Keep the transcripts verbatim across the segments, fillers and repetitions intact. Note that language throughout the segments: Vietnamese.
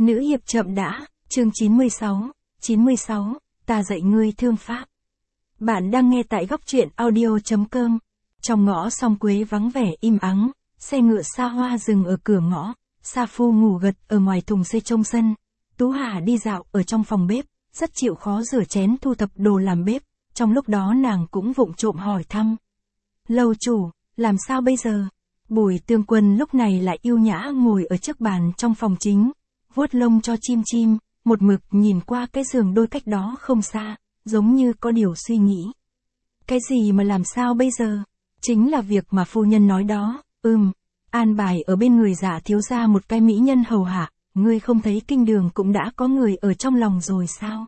Nữ hiệp chậm đã, chương chín mươi sáu, chín mươi sáu, ta dạy ngươi thương pháp. Bạn đang nghe tại góc truyện audio.com. Trong ngõ Song Quế vắng vẻ im ắng, xe ngựa xa hoa dừng ở cửa ngõ, Sa Phu ngủ gật ở ngoài thùng xe trong sân. Tú Hà đi dạo ở trong phòng bếp, rất chịu khó rửa chén thu thập đồ làm bếp, trong lúc đó nàng cũng vụng trộm hỏi thăm. Lâu chủ, làm sao bây giờ? Bùi Tương Quân lúc này lại yêu nhã ngồi ở trước bàn trong phòng chính, vuốt lông cho chim chim, một mực nhìn qua cái giường đôi cách đó không xa, giống như có điều suy nghĩ. Cái gì mà làm sao bây giờ? Chính là việc mà phu nhân nói đó, ừm, an bài ở bên người Dạ thiếu gia một cái mỹ nhân hầu hạ, ngươi không thấy kinh đường cũng đã có người ở trong lòng rồi sao?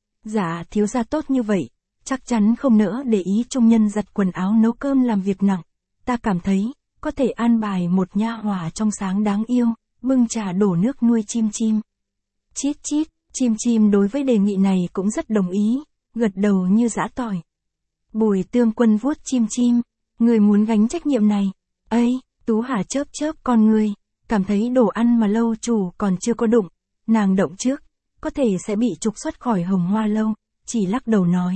Dạ thiếu gia tốt như vậy, chắc chắn không nỡ để ý trung nhân giặt quần áo nấu cơm làm việc nặng, ta cảm thấy, có thể an bài một nha hòa trong sáng đáng yêu, bưng trà đổ nước nuôi chim chim. Chít chít, chim chim đối với đề nghị này cũng rất đồng ý, gật đầu như giã tỏi. Bùi Tương Quân vuốt chim chim, người muốn gánh trách nhiệm này. Ây, Tú Hà chớp chớp con người, cảm thấy đồ ăn mà lâu chủ còn chưa có đụng, nàng động trước, có thể sẽ bị trục xuất khỏi Hồng Hoa lâu, chỉ lắc đầu nói.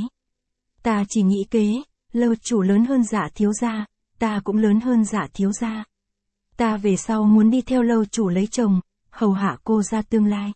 Ta chỉ nghĩ kế, lâu chủ lớn hơn Dạ thiếu gia, ta cũng lớn hơn Dạ thiếu gia. Ta về sau muốn đi theo lâu chủ lấy chồng, hầu hạ cô ra tương lai.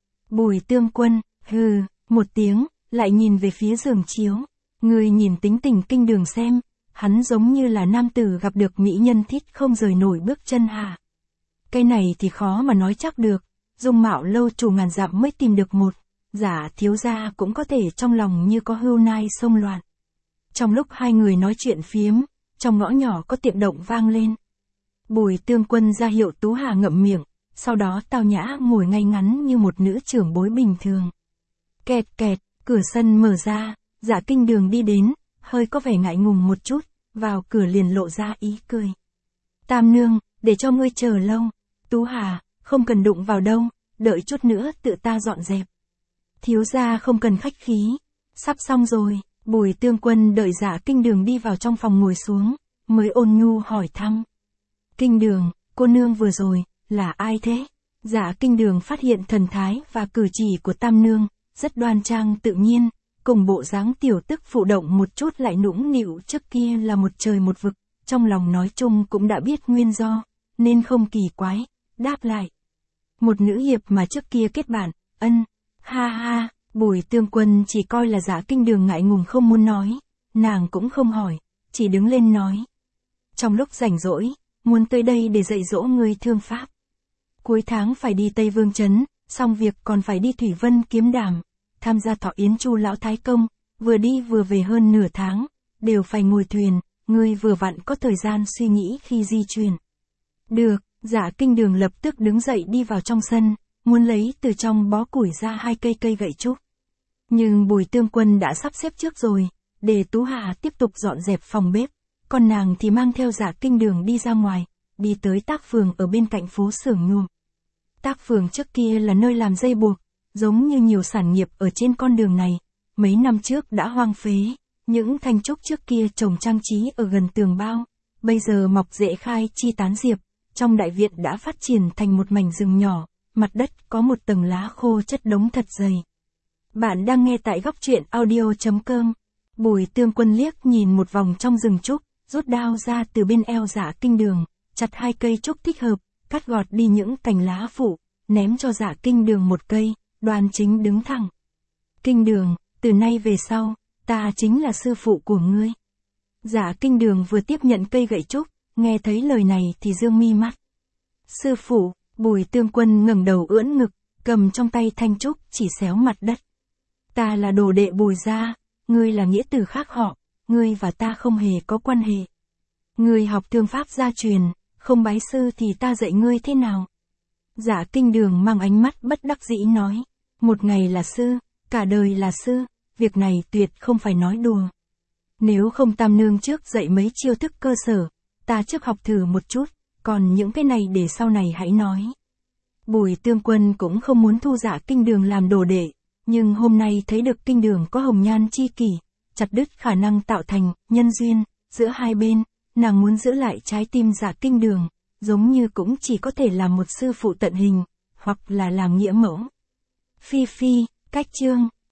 Bùi Tương Quân, hừ, một tiếng, lại nhìn về phía giường chiếu. Người nhìn tính tình kinh đường xem, hắn giống như là nam tử gặp được mỹ nhân thích không rời nổi bước chân hả? Cái này thì khó mà nói chắc được, dung mạo lâu chủ ngàn dặm mới tìm được một, Dạ thiếu gia cũng có thể trong lòng như có hươu nai sông loạn. Trong lúc hai người nói chuyện phiếm, trong ngõ nhỏ có tiệm động vang lên. Bùi Tương Quân ra hiệu Tú Hà ngậm miệng, sau đó tao nhã ngồi ngay ngắn như một nữ trưởng bối bình thường. Kẹt kẹt, cửa sân mở ra, Dạ kinh đường đi đến, hơi có vẻ ngại ngùng một chút, vào cửa liền lộ ra ý cười. Tam nương, để cho ngươi chờ lâu. Tú Hà, không cần đụng vào đâu, đợi chút nữa tự ta dọn dẹp. Thiếu gia không cần khách khí, sắp xong rồi. Bùi Tương Quân đợi Dạ kinh đường đi vào trong phòng ngồi xuống, mới ôn nhu hỏi thăm. Kinh đường, cô nương vừa rồi, là ai thế? Dạ kinh đường phát hiện thần thái và cử chỉ của tam nương, rất đoan trang tự nhiên, cùng bộ dáng tiểu tức phụ động một chút lại nũng nịu trước kia là một trời một vực, trong lòng nói chung cũng đã biết nguyên do, nên không kỳ quái, đáp lại. Một nữ hiệp mà trước kia kết bạn, ân, ha ha. Bùi Tương Quân chỉ coi là Dạ kinh đường ngại ngùng không muốn nói, nàng cũng không hỏi, chỉ đứng lên nói. Trong lúc rảnh rỗi, muốn tới đây để dạy dỗ ngươi thương pháp. Cuối tháng phải đi Tây Vương Trấn, xong việc còn phải đi Thủy Vân Kiếm Đàm, tham gia thọ yến Chu lão thái công, vừa đi vừa về hơn nửa tháng, đều phải ngồi thuyền, ngươi vừa vặn có thời gian suy nghĩ khi di chuyển. Được, Dạ kinh đường lập tức đứng dậy đi vào trong sân, muốn lấy từ trong bó củi ra hai cây cây gậy trúc. Nhưng Bùi Tương Quân đã sắp xếp trước rồi, để Tú Hà tiếp tục dọn dẹp phòng bếp, còn nàng thì mang theo Dạ kinh đường đi ra ngoài, đi tới Tác Phường ở bên cạnh phố xưởng nhuộm. Tác Phường trước kia là nơi làm dây buộc, giống như nhiều sản nghiệp ở trên con đường này, mấy năm trước đã hoang phế, những thanh trúc trước kia trồng trang trí ở gần tường bao, bây giờ mọc rễ khai chi tán diệp, trong đại viện đã phát triển thành một mảnh rừng nhỏ. Mặt đất có một tầng lá khô chất đống thật dày. Bạn đang nghe tại góc truyện audio.com. Bùi Tương Quân liếc nhìn một vòng trong rừng trúc, rút đao ra từ bên eo Dạ kinh đường, chặt hai cây trúc thích hợp, cắt gọt đi những cành lá phụ, ném cho Dạ kinh đường một cây, đoan chính đứng thẳng. Kinh đường, từ nay về sau, ta chính là sư phụ của ngươi. Dạ kinh đường vừa tiếp nhận cây gậy trúc, nghe thấy lời này thì dương mi mắt. Sư phụ. Bùi Tương Quân ngẩng đầu ưỡn ngực, cầm trong tay thanh trúc chỉ xéo mặt đất. Ta là đồ đệ Bùi gia, ngươi là nghĩa tử khác họ, ngươi và ta không hề có quan hệ. Ngươi học thương pháp gia truyền, không bái sư thì ta dạy ngươi thế nào? Dạ kinh đường mang ánh mắt bất đắc dĩ nói, một ngày là sư, cả đời là sư, việc này tuyệt không phải nói đùa. Nếu không tam nương trước dạy mấy chiêu thức cơ sở, ta trước học thử một chút. Còn những cái này để sau này hãy nói. Bùi Tương Quân cũng không muốn thu Dạ kinh đường làm đồ đệ, nhưng hôm nay thấy được kinh đường có hồng nhan chi kỷ, chặt đứt khả năng tạo thành nhân duyên giữa hai bên, nàng muốn giữ lại trái tim Dạ kinh đường, giống như cũng chỉ có thể làm một sư phụ tận hình, hoặc là làm nghĩa mẫu. Phi Phi, cách chương.